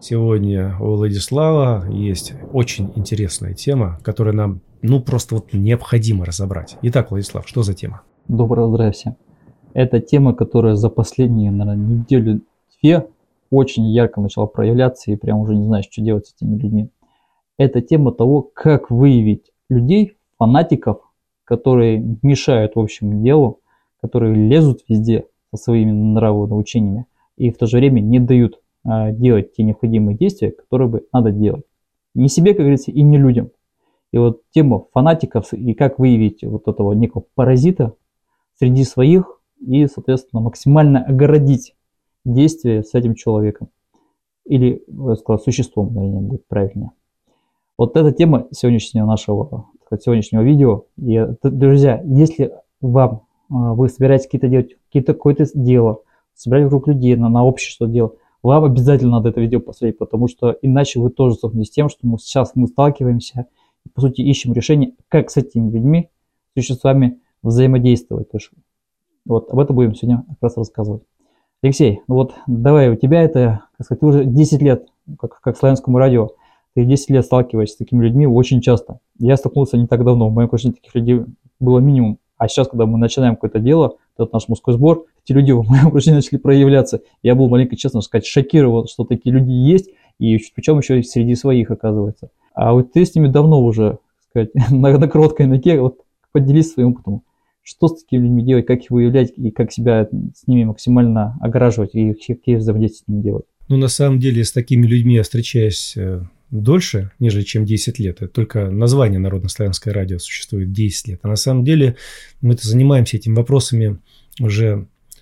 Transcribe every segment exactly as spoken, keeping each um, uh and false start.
Сегодня у Владислава есть очень интересная тема, которую нам, ну, просто вот необходимо разобрать. Итак, Владислав, что за тема? Доброго здравия всем. Это тема, которая за последние, наверное, неделю-две очень ярко начала проявляться, и прям уже не знаешь, что делать с этими людьми. Это тема того, как выявить людей, фанатиков, которые мешают общему делу, которые лезут везде со своими нравоучениями и в то же время не дают а, делать те необходимые действия, которые бы надо делать. Не себе, как говорится, и не людям. И вот тема фанатиков и как выявить вот этого некого паразита среди своих и, соответственно, максимально огородить действия с этим человеком. Или, я сказал, существом, наверное, будет правильнее. Вот эта тема сегодняшнего нашего, сегодняшнего видео. И, друзья, если вам, вы собираетесь какие-то делать, какие-то, какое-то дело, собирать вокруг людей, на, на общество дело, вам обязательно надо это видео посмотреть, потому что иначе вы тоже столкнетесь с тем, что мы сейчас мы сталкиваемся и, по сути, ищем решение, как с этими людьми, существами взаимодействовать. То есть, вот об этом будем сегодня как раз рассказывать. Алексей, ну вот давай, у тебя это, как сказать, ты уже десять лет, как, как славянскому радио, ты десять лет сталкиваешься с такими людьми очень часто. Я столкнулся не так давно, в моем окружении таких людей было минимум. А сейчас, когда мы начинаем какое-то дело, этот наш мужской сбор, эти люди в моем окружении начали проявляться. Я был маленько, честно сказать, шокирован, что такие люди есть, и причем еще и среди своих, оказывается. А вот ты с ними давно уже, так сказать, на, на короткой ноге, вот поделись своим опытом. Что с такими людьми делать, как их выявлять и как себя с ними максимально огораживать и какие взаимодействия с ними делать? Ну, на самом деле, с такими людьми я встречаюсь дольше, нежели чем десять лет. Это только название Народно-славянское радио существует десять лет. А на самом деле мы-то занимаемся этими вопросами уже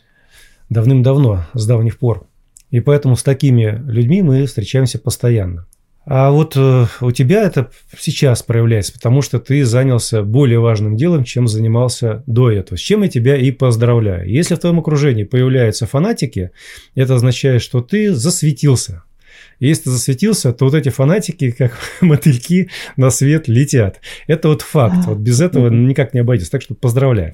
давным-давно, с давних пор. И поэтому с такими людьми мы встречаемся постоянно. А вот э, у тебя это сейчас проявляется, потому что ты занялся более важным делом, чем занимался до этого. С чем я тебя и поздравляю. Если в твоем окружении появляются фанатики, это означает, что ты засветился. И если ты засветился, то вот эти фанатики, как мотыльки, на свет летят. Это вот факт. Вот без этого никак не обойдется. Так что поздравляю.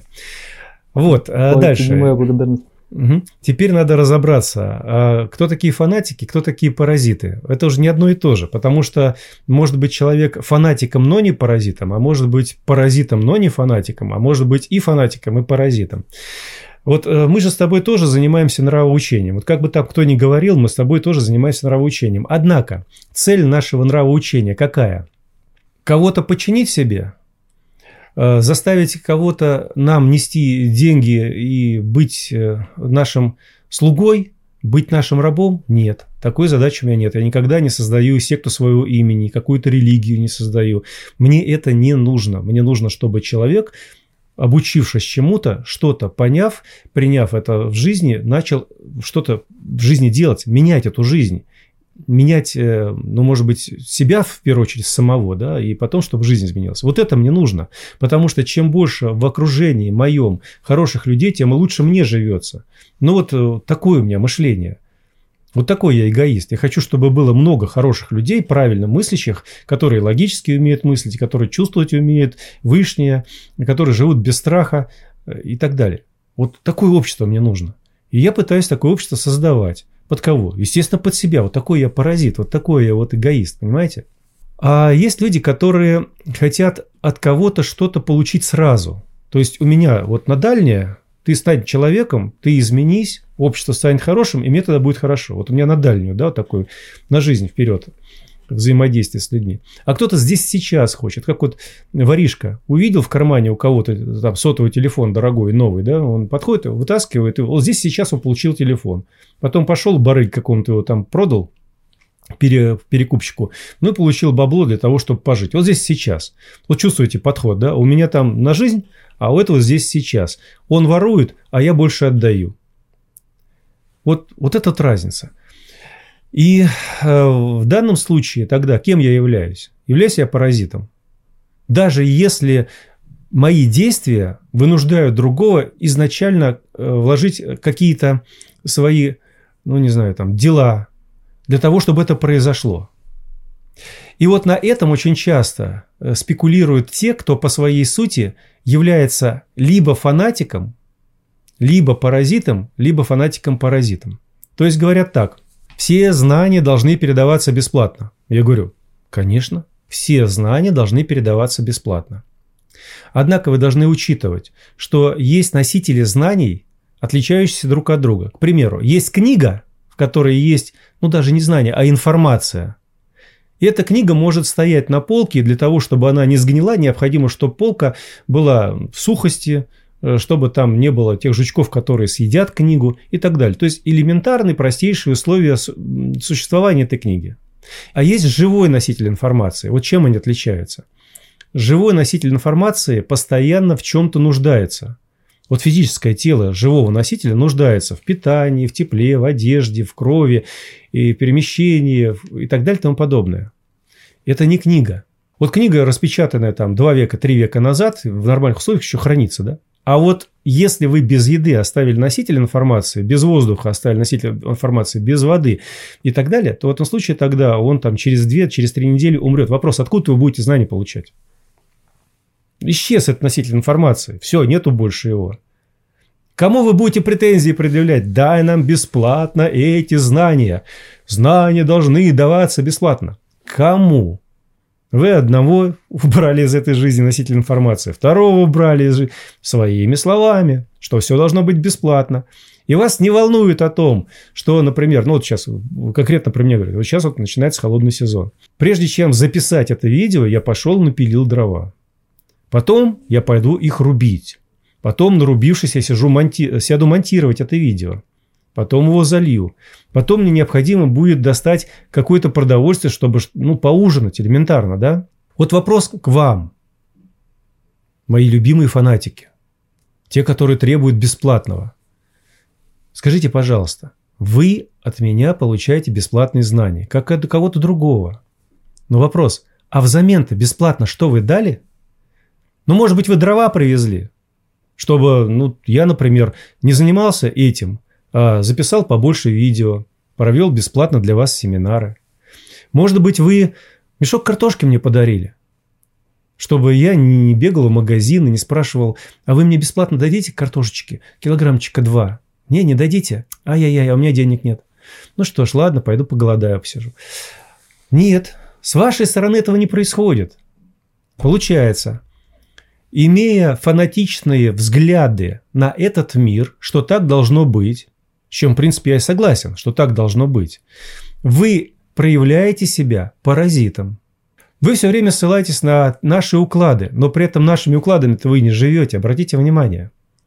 Вот, а дальше. Моя благодарность. Угу. Теперь надо разобраться, кто такие фанатики, кто такие паразиты. Это уже не одно и то же, потому что может быть человек фанатиком, но не паразитом, а может быть паразитом, но не фанатиком, а может быть и фанатиком, и паразитом. Вот мы же с тобой тоже занимаемся нравоучением. Вот как бы там кто ни говорил, мы с тобой тоже занимаемся нравоучением. Однако цель нашего нравоучения какая? Кого-то подчинить себе? Заставить кого-то нам нести деньги и быть нашим слугой, быть нашим рабом? Нет. Такой задачи у меня нет. Я никогда не создаю секту своего имени, какую-то религию не создаю. Мне это не нужно. Мне нужно, чтобы человек, обучившись чему-то, что-то поняв, приняв это в жизни, начал что-то в жизни делать, менять эту жизнь. Менять, ну, может быть, себя в первую очередь самого, да, и потом, чтобы жизнь изменилась. Вот это мне нужно, потому что чем больше в окружении моем хороших людей, тем лучше мне живется. Ну, вот такое у меня мышление. Вот такой я эгоист. Я хочу, чтобы было много хороших людей, правильно мыслящих, которые логически умеют мыслить, которые чувствовать умеют, вышние, которые живут без страха и так далее. Вот такое общество мне нужно. И я пытаюсь такое общество создавать. Под кого? Естественно, под себя. Вот такой я паразит, вот такой я вот эгоист, понимаете? А есть люди, которые хотят от кого-то что-то получить сразу. То есть у меня вот на дальнее, ты стань человеком, ты изменись, общество станет хорошим, и мне тогда будет хорошо. Вот у меня на дальнюю, да, вот такой, на жизнь вперед, взаимодействие с людьми. А кто-то здесь сейчас хочет, как вот воришка увидел в кармане у кого-то там сотовый телефон дорогой, новый, да, он подходит, вытаскивает, и вот здесь сейчас он получил телефон. Потом пошел барыг какому-то его там продал, пере, перекупщику, ну и получил бабло для того, чтобы пожить. Вот здесь сейчас. Вот чувствуете подход, да, у меня там на жизнь, а у этого здесь сейчас. Он ворует, а я больше отдаю. Вот, вот это разница. И э, в данном случае тогда кем я являюсь? Являюсь я паразитом. Даже если мои действия вынуждают другого изначально э, вложить какие-то свои, ну не знаю, там, дела для того, чтобы это произошло. И вот на этом очень часто спекулируют те, кто по своей сути является либо фанатиком, либо паразитом, либо фанатиком-паразитом. То есть говорят так: Все знания должны передаваться бесплатно. Я говорю, конечно, все знания должны передаваться бесплатно. Однако вы должны учитывать, что есть носители знаний, отличающиеся друг от друга. К примеру, есть книга, в которой есть, ну даже не знания, а информация. И эта книга может стоять на полке, и для того, чтобы она не сгнила, необходимо, чтобы полка была в сухости, чтобы там не было тех жучков, которые съедят книгу и так далее. То есть элементарные, простейшие условия существования этой книги. А есть живой носитель информации. Вот чем они отличаются? Живой носитель информации постоянно в чем-то нуждается. Вот физическое тело живого носителя нуждается в питании, в тепле, в одежде, в крови, и перемещении и так далее и тому подобное. Это не книга. Вот книга, распечатанная там два века, три века назад, в нормальных условиях еще хранится, да? А вот если вы без еды оставили носитель информации, без воздуха оставили носитель информации, без воды и так далее, то в этом случае тогда он там через две, через три недели умрет. Вопрос, откуда вы будете знания получать? Исчез этот носитель информации. Все, нету больше его. Кому вы будете претензии предъявлять? Дай нам бесплатно эти знания. Знания должны даваться бесплатно. Кому? Вы одного убрали из этой жизни носитель информации, второго убрали из жизни своими словами, что все должно быть бесплатно. И вас не волнует о том, что, например, ну вот сейчас конкретно про меня говорят, вот сейчас вот начинается холодный сезон. Прежде чем записать это видео, я пошел напилил дрова. Потом я пойду их рубить. Потом, нарубившись, я сижу монти... сяду монтировать это видео. Потом его залью. Потом мне необходимо будет достать какое-то продовольствие, чтобы ну, поужинать элементарно, да? Вот вопрос к вам, мои любимые фанатики. Те, которые требуют бесплатного. Скажите, пожалуйста, вы от меня получаете бесплатные знания, как от кого-то другого. Но вопрос, а взамен-то бесплатно что вы дали? Ну, может быть, вы дрова привезли, чтобы, ну, я, например, не занимался этим, а записал побольше видео, провел бесплатно для вас семинары. Может быть, вы мешок картошки мне подарили, чтобы я не бегал в магазин и не спрашивал, а вы мне бесплатно дадите картошечки, килограммчика два? Не, не дадите? Ай-яй-яй, а у меня денег нет. Ну что ж, ладно, пойду поголодаю, посижу. Нет, с вашей стороны этого не происходит. Получается, имея фанатичные взгляды на этот мир, что так должно быть, с чем, в принципе, я и согласен, что так должно быть, вы проявляете себя паразитом. Вы все время ссылаетесь на наши уклады, но при этом нашими укладами-то вы не живете. Обратите внимание.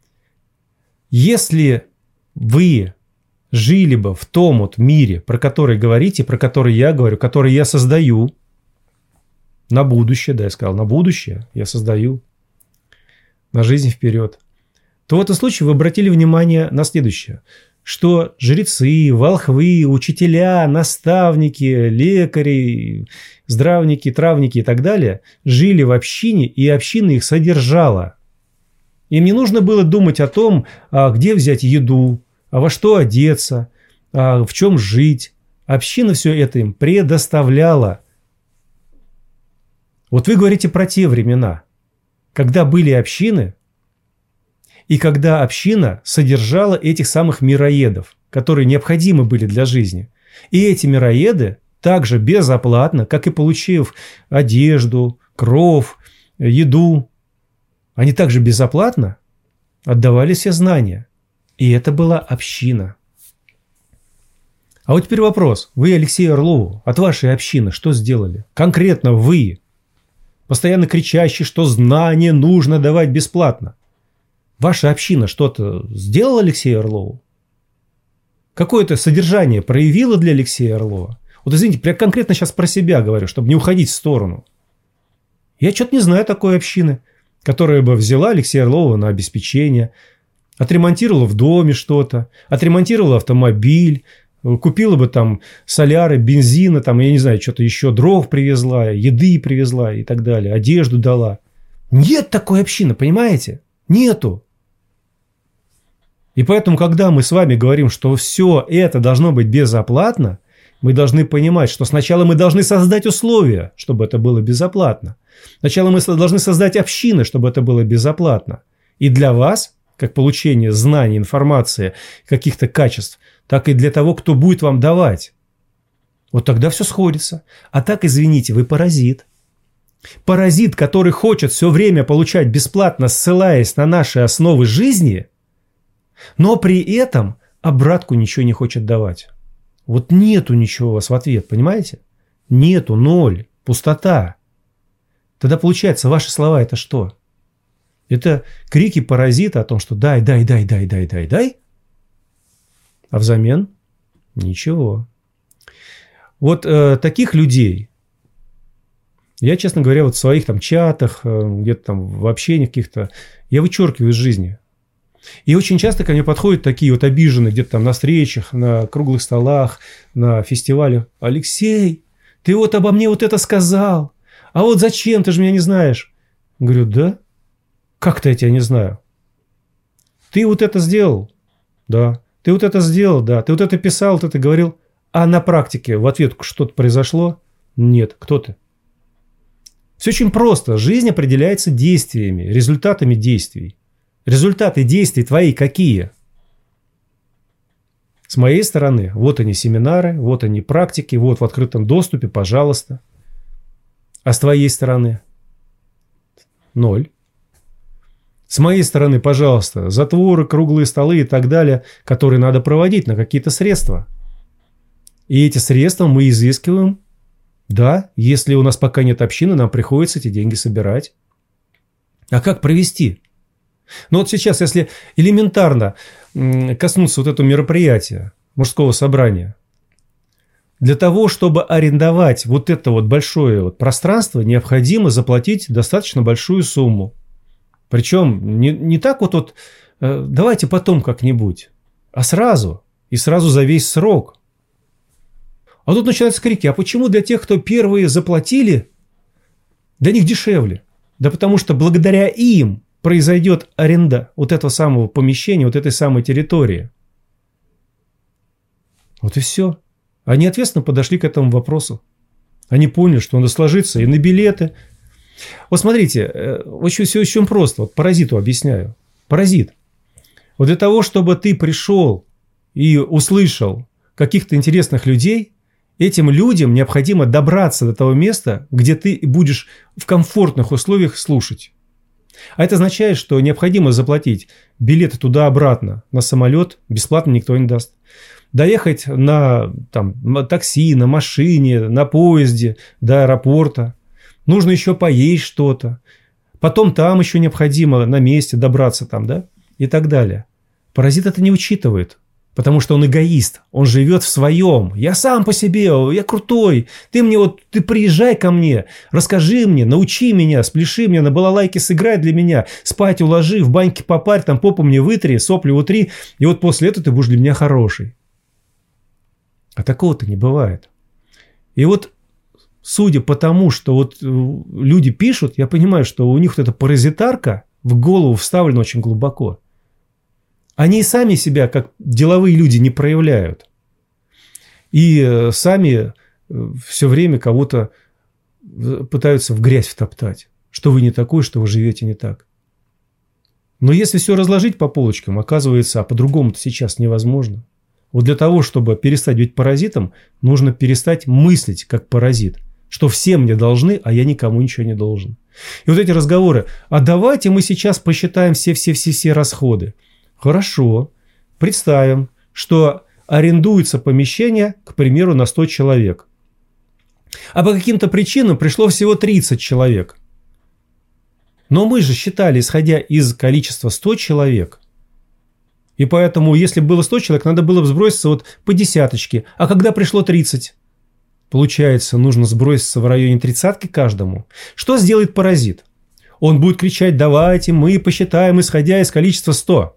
Если вы жили бы в том вот мире, про который говорите, про который я говорю, который я создаю, на будущее, да, я сказал, на будущее я создаю, на жизнь вперед, то в этом случае вы обратили внимание на следующее, что жрецы, волхвы, учителя, наставники, лекари, здравники, травники и так далее жили в общине, и община их содержала. Им не нужно было думать о том, где взять еду, а во что одеться, а в чем жить. Община все это им предоставляла. Вот вы говорите про те времена, когда были общины, и когда община содержала этих самых мироедов, которые необходимы были для жизни. И эти мироеды также безоплатно, как и получив одежду, кров, еду, они также безоплатно отдавали все знания. И это была община. А вот теперь вопрос. Вы, Алексей Орлову, от вашей общины что сделали? Конкретно вы, постоянно кричащий, что знания нужно давать бесплатно. Ваша община что-то сделала Алексею Орлову? Какое-то содержание проявила для Алексея Орлова? Вот извините, я конкретно сейчас про себя говорю, чтобы не уходить в сторону. Я что-то не знаю такой общины, которая бы взяла Алексея Орлова на обеспечение, отремонтировала в доме что-то, отремонтировала автомобиль, купила бы там соляры, бензина, там, я не знаю, что-то еще, дров привезла, еды привезла и так далее, одежду дала. Нет такой общины, понимаете? Нету. И поэтому, когда мы с вами говорим, что все это должно быть безоплатно, мы должны понимать, что сначала мы должны создать условия, чтобы это было безоплатно. Сначала мы должны создать общины, чтобы это было безоплатно. И для вас, как получение знаний, информации, каких-то качеств, так и для того, кто будет вам давать Вот тогда все сходится. А так, извините, вы паразит. Паразит, который хочет все время получать бесплатно, ссылаясь на наши основы жизни, но при этом обратку ничего не хочет давать. Вот нету ничего у вас в ответ, понимаете? Нету, ноль, пустота. Тогда получается, ваши слова это что? Это крики паразита о том, что дай, дай, дай, дай, дай, дай, дай. А взамен ничего. Вот э, таких людей я, честно говоря, вот в своих там чатах, э, где-то там в общениях каких-то, я вычеркиваю из жизни. И очень часто ко мне подходят такие вот обиженные где-то там на встречах, на круглых столах, на фестивалях. Алексей, ты вот обо мне вот это сказал. А вот зачем? Ты же меня не знаешь. Говорю, да? Как-то я тебя не знаю. Ты вот это сделал? Да. Ты вот это сделал? Да. Ты вот это писал, вот это говорил? А на практике в ответ что-то произошло? Нет. Кто ты? Все очень просто. Жизнь определяется действиями, результатами действий. Результаты действий твои какие? С моей стороны, вот они семинары, вот они практики, вот в открытом доступе, пожалуйста. А с твоей стороны? Ноль. С моей стороны, пожалуйста, затворы, круглые столы и так далее, которые надо проводить на какие-то средства. И эти средства мы изыскиваем. Да, если у нас пока нет общины, нам приходится эти деньги собирать. А как провести? Ну вот сейчас, если элементарно коснуться вот этого мероприятия, мужского собрания, для того, чтобы арендовать вот это вот большое вот пространство, необходимо заплатить достаточно большую сумму. Причем не, не так вот, вот давайте потом как-нибудь, а сразу. И сразу за весь срок. А тут начинаются крики. А почему для тех, кто первые заплатили, для них дешевле? Да потому что благодаря им произойдет аренда вот этого самого помещения, вот этой самой территории. Вот и все. Они ответственно подошли к этому вопросу. Они поняли, что надо сложиться и на билеты. Вот смотрите, очень, все очень просто. Вот паразиту объясняю. Паразит. Вот для того, чтобы ты пришел и услышал каких-то интересных людей, этим людям необходимо добраться до того места, где ты будешь в комфортных условиях слушать. А это означает, что необходимо заплатить билеты туда-обратно на самолет, бесплатно никто не даст. Доехать на там, такси, на машине, на поезде до аэропорта. Нужно еще поесть что-то. Потом там еще необходимо на месте добраться там, да? И так далее. Паразит это не учитывает. Потому что он эгоист, он живет в своем. Я сам по себе, я крутой. Ты мне вот, ты приезжай ко мне, расскажи мне, научи меня, спляши мне, на балалайке сыграй для меня, спать уложи, в баньке попарь, там попу мне вытри, сопли утри, и вот после этого ты будешь для меня хороший. А такого-то не бывает. И вот, судя по тому, что вот люди пишут, я понимаю, что у них вот эта паразитарка в голову вставлена очень глубоко. Они сами себя, как деловые люди, не проявляют. И сами все время кого-то пытаются в грязь втоптать. Что вы не такой, что вы живете не так. Но если все разложить по полочкам, оказывается, а по-другому-то сейчас невозможно. Вот для того, чтобы перестать быть паразитом, нужно перестать мыслить как паразит. Что все мне должны, а я никому ничего не должен. И вот эти разговоры, а давайте мы сейчас посчитаем все-все-все-все расходы. Хорошо. Представим, что арендуется помещение, к примеру, на сто человек. А по каким-то причинам пришло всего тридцать человек. Но мы же считали, исходя из количества сто человек. И поэтому, если было сто человек, надо было сброситься вот по десяточке. А когда пришло тридцать? Получается, нужно сброситься в районе тридцатки каждому. Что сделает паразит? Он будет кричать, давайте мы посчитаем, исходя из количества сто.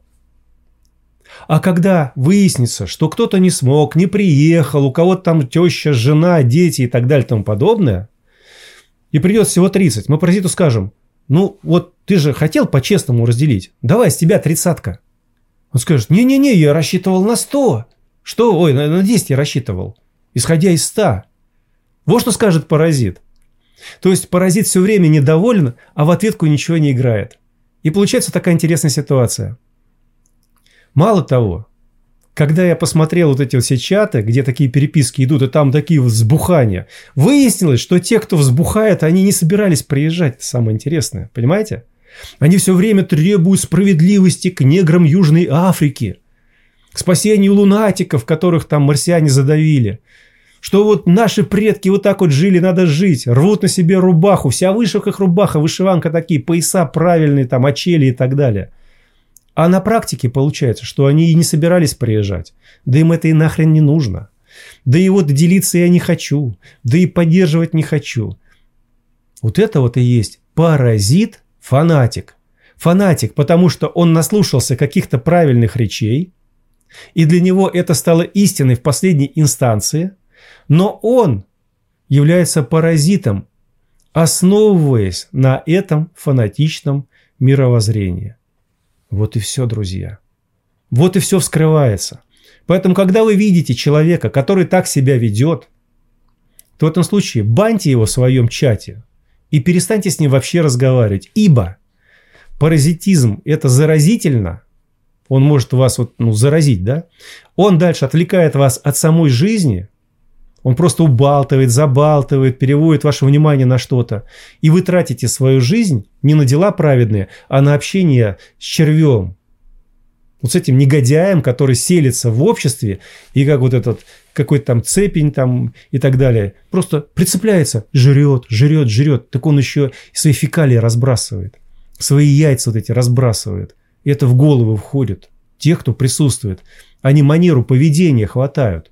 А когда выяснится, что кто-то не смог, не приехал, у кого-то там теща, жена, дети и так далее и тому подобное, и придет всего тридцать, мы паразиту скажем, ну вот ты же хотел по-честному разделить, давай с тебя тридцатка. Он скажет, не-не-не, я рассчитывал на сто. Что? Ой, на десять я рассчитывал, исходя из ста. Вот что скажет паразит. То есть паразит все время недоволен, а в ответку ничего не играет. И получается такая интересная ситуация. Мало того, когда я посмотрел вот эти вот все чаты, где такие переписки идут, и там такие вот взбухания, выяснилось, что те, кто взбухает, они не собирались приезжать. Это самое интересное. Понимаете? Они все время требуют справедливости к неграм Южной Африки, к спасению лунатиков, которых там марсиане задавили. Что вот наши предки вот так вот жили, надо жить. Рвут на себе рубаху. Вся в вышивках рубаха, вышиванка такие, пояса правильные, там, очели и так далее. А на практике получается, что они и не собирались приезжать. Да им это и нахрен не нужно. Да и вот делиться я не хочу. Да и поддерживать не хочу. Вот это вот и есть паразит, фанатик. Фанатик, потому что он наслушался каких-то правильных речей. И для него это стало истиной в последней инстанции. Но он является паразитом, основываясь на этом фанатичном мировоззрении. Вот и все, друзья. Вот и все вскрывается. Поэтому, когда вы видите человека, который так себя ведет, то в этом случае баньте его в своем чате и перестаньте с ним вообще разговаривать. Ибо паразитизм – это заразительно. Он может вас вот, ну, заразить, да? Он дальше отвлекает вас от самой жизни. Он просто убалтывает, забалтывает, переводит ваше внимание на что-то. И вы тратите свою жизнь не на дела праведные, а на общение с червем. Вот с этим негодяем, который селится в обществе, и как вот этот какой-то там цепень там и так далее. Просто прицепляется, жрет, жрет, жрет. Так он еще свои фекалии разбрасывает. Свои яйца вот эти разбрасывает. И это в голову входит. Тех, кто присутствует. Они манеру поведения хватают.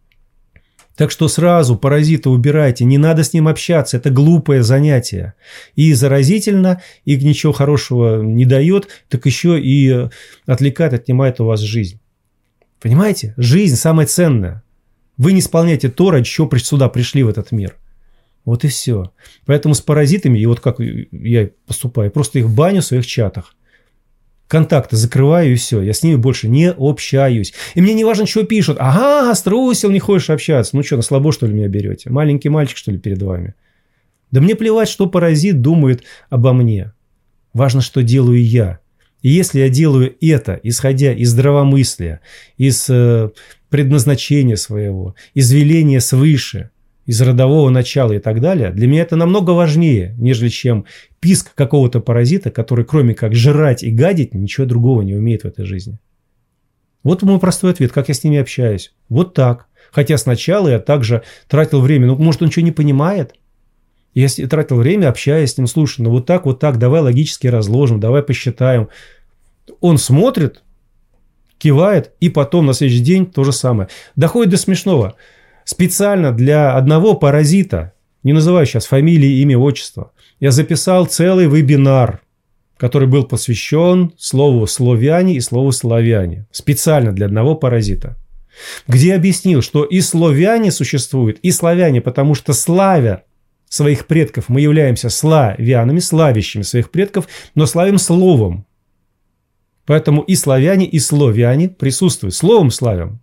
Так что сразу паразита убирайте, не надо с ним общаться, это глупое занятие. И заразительно, и ничего хорошего не дает, так еще и отвлекает, отнимает у вас жизнь. Понимаете? Жизнь самая ценная. Вы не исполняете то, ради чего сюда пришли в этот мир. Вот и все. Поэтому с паразитами, и вот как я поступаю, просто их баню в своих чатах. Контакты закрываю и все. Я с ними больше не общаюсь. И мне не важно, что пишут. Ага, струсил, не хочешь общаться. Ну что, на слабо, что ли, меня берете? Маленький мальчик, что ли, перед вами? Да мне плевать, что паразит думает обо мне. Важно, что делаю я. И если я делаю это, исходя из здравомыслия, из э, предназначения своего, из веления свыше, из родового начала и так далее, для меня это намного важнее, нежели чем писк какого-то паразита, который кроме как жрать и гадить, ничего другого не умеет в этой жизни. Вот мой простой ответ, как я с ними общаюсь. Вот так. Хотя сначала я также тратил время. Ну, может, он что, не понимает? Я тратил время, общаясь с ним, слушай, ну вот так, вот так, давай логически разложим, давай посчитаем. Он смотрит, кивает, и потом на следующий день то же самое. Доходит до смешного. Специально для одного паразита, не называю сейчас фамилии, имя, отчество, я записал целый вебинар, который был посвящен слову «славяне» и слову «славяне». Специально для одного паразита. Где объяснил, что и славяне существуют, и славяне, потому что славя своих предков, мы являемся славянами, славящими своих предков, но славим словом. Поэтому и славяне, и славяне присутствуют. Словом славим.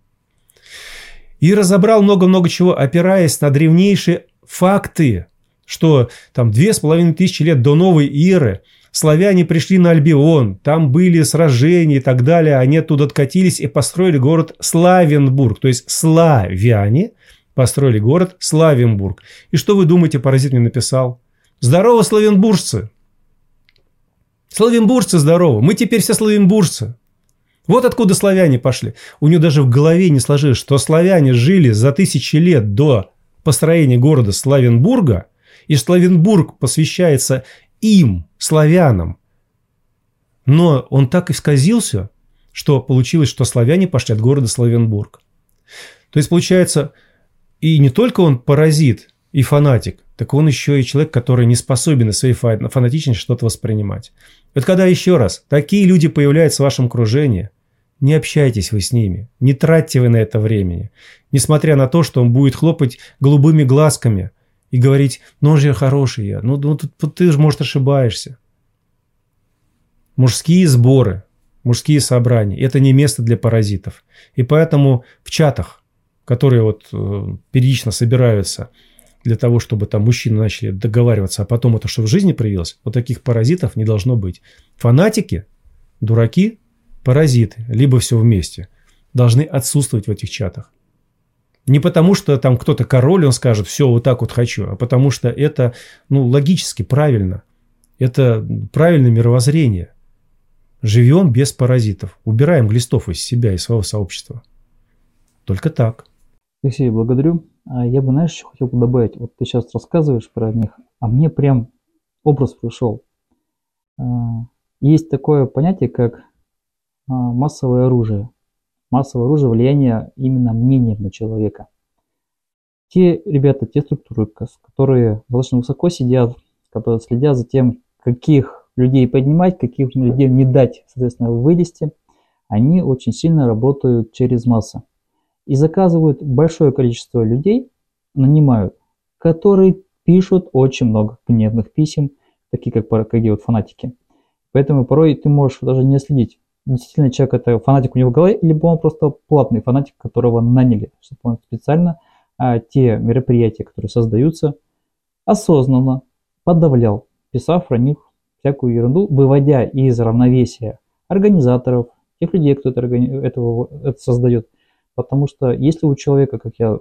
И разобрал много-много чего, опираясь на древнейшие факты, что там две с половиной тысячи лет до новой эры славяне пришли на Альбион, там были сражения и так далее, они оттуда откатились и построили город Славенбург, то есть славяне построили город Славенбург. И что вы думаете, паразит мне написал? Здорово, славенбуржцы! Славенбуржцы здорово, мы теперь все славенбуржцы. Вот откуда славяне пошли. У него даже в голове не сложилось, что славяне жили за тысячи лет до построения города Славенбурга, и Славенбург посвящается им, славянам. Но он так и исказился, что получилось, что славяне пошли от города Славенбург. То есть, получается, и не только он паразит и фанатик, так он еще и человек, который не способен из своей фанатичности что-то воспринимать. Вот когда еще раз такие люди появляются в вашем окружении, не общайтесь вы с ними, не тратьте вы на это времени. Несмотря на то, что он будет хлопать голубыми глазками и говорить, ну же я хороший я, ну, ну тут, ты же, может, ошибаешься. Мужские сборы, мужские собрания – это не место для паразитов. И поэтому в чатах, которые вот э, периодично собираются для того, чтобы там мужчины начали договариваться, а потом это что в жизни проявилось, вот таких паразитов не должно быть. Фанатики, дураки, паразиты, либо все вместе. должны отсутствовать в этих чатах. Не потому, что там кто-то король, он скажет, все, вот так вот хочу, а потому что это, ну, логически правильно. Это правильное мировоззрение. Живем без паразитов. Убираем глистов из себя, из своего сообщества. Только так. Алексей, благодарю. А я бы, знаешь, еще хотел бы добавить. Вот ты сейчас рассказываешь про них, а мне прям образ пришел. Есть такое понятие, как массовое оружие. Массовое оружие влияния именно мнением на человека. Те ребята, те структуры, которые достаточно высоко сидят, которые следят за тем, каких людей поднимать, каких людей не дать, соответственно, вылезти, они очень сильно работают через массы. И заказывают большое количество людей, нанимают, которые пишут очень много гневных писем, такие как, как делают фанатики. Поэтому порой ты можешь даже не следить. Действительно, человек это фанатик у него в голове, либо он просто платный фанатик, которого наняли, чтобы он специально а, те мероприятия, которые создаются, осознанно подавлял, писав про них всякую ерунду, выводя из равновесия организаторов, тех людей, кто это, этого, это создает. Потому что если у человека, как я,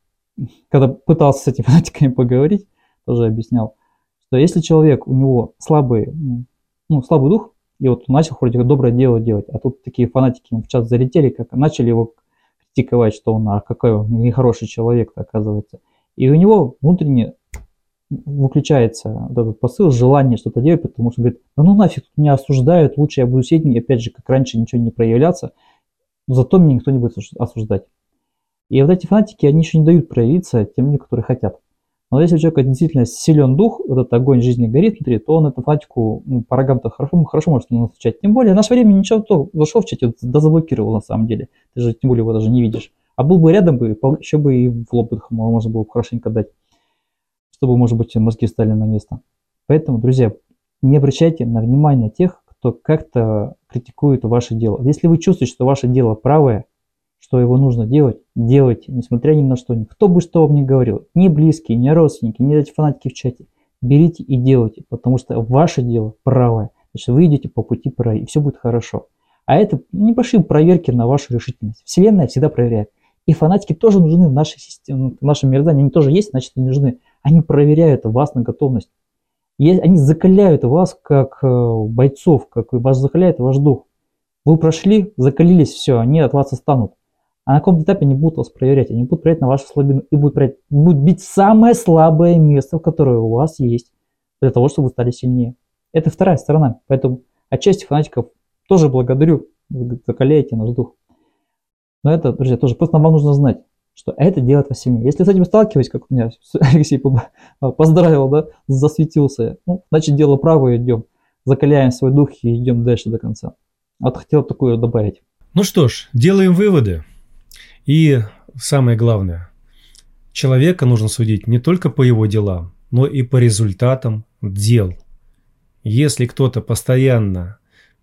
когда пытался с этими фанатиками поговорить, тоже объяснял, что если человек, у него слабый, ну, слабый дух, и вот начал вроде доброе дело делать, а тут такие фанатики в чат залетели, как начали его критиковать, что он, а какой он нехороший человек, оказывается. И у него внутренне выключается вот этот посыл, желание что-то делать, потому что говорит, да ну нафиг, меня осуждают, лучше я буду сидеть, и опять же, как раньше, ничего не проявляться, зато меня никто не будет осуждать. И вот эти фанатики, они еще не дают проявиться тем людям, которые хотят. Но если у человека действительно силен дух, этот огонь жизни горит внутри, то он эту фанатику ну, по рогам-то хорошо, хорошо может настучать. Тем более, в наше время ничего, кто зашел в чате, да заблокировал на самом деле. Ты же тем более его даже не видишь. А был бы рядом, бы, еще бы и в лоб можно было бы хорошенько дать, чтобы, может быть, мозги стали на место. Поэтому, друзья, не обращайте на внимание тех, кто как-то критикует ваше дело. Если вы чувствуете, что ваше дело правое, что его нужно делать, делайте, несмотря ни на что. Кто бы что вам ни говорил, ни близкие, ни родственники, ни эти фанатики в чате, берите и делайте, потому что ваше дело правое. Значит, вы идете по пути права, и все будет хорошо. А это небольшие проверки на вашу решительность. Вселенная всегда проверяет. И фанатики тоже нужны в нашей системе, в нашем мироздании. Они тоже есть, значит, они нужны. Они проверяют вас на готовность. И они закаляют вас как бойцов, как вас закаляет ваш дух. Вы прошли, закалились, все, они от вас останут. А на каком-то этапе они будут вас проверять. Они будут проверять на вашу слабину и будут, проверять, будут бить самое слабое место, которое у вас есть, для того, чтобы вы стали сильнее. Это вторая сторона. Поэтому отчасти фанатиков тоже благодарю. Вы закаляете наш дух. Но это, друзья, тоже просто вам нужно знать, что это делает вас сильнее. Если с этим сталкиваетесь, как у меня Алексей поздравил, да, засветился, ну, значит, дело правое, идем. Закаляем свой дух и идем дальше до конца. Вот хотел такое добавить. Ну что ж, делаем выводы. И самое главное, человека нужно судить не только по его делам, но и по результатам дел. Если кто-то постоянно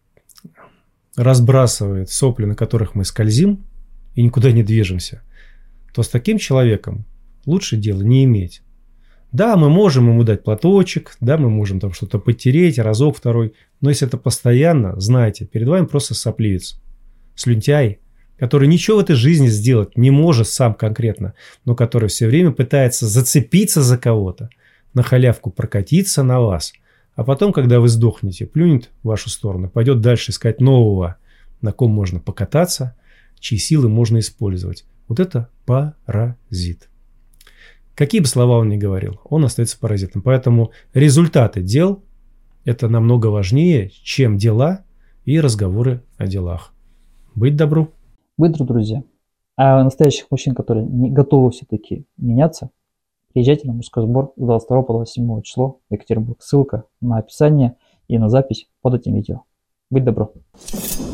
разбрасывает сопли, на которых мы скользим, и никуда не движемся, то с таким человеком лучше дела не иметь. Да, мы можем ему дать платочек, да, мы можем там что-то потереть, разок, второй, но если это постоянно, знайте, перед вами просто сопливец, слюнтяй, который ничего в этой жизни сделать не может сам конкретно, но который все время пытается зацепиться за кого-то, на халявку прокатиться на вас, а потом, когда вы сдохнете, плюнет в вашу сторону, пойдет дальше искать нового, на ком можно покататься, чьи силы можно использовать. Вот это паразит. Какие бы слова он ни говорил, он остается паразитом. Поэтому результаты дел – это намного важнее, чем дела и разговоры о делах. Быть добру. Быть добру, друзья. А настоящих мужчин, которые не готовы все-таки меняться, приезжайте на мужской сбор с двадцать второго по двадцать седьмое число в Екатеринбург. Ссылка на описание и на запись под этим видео. Быть добру.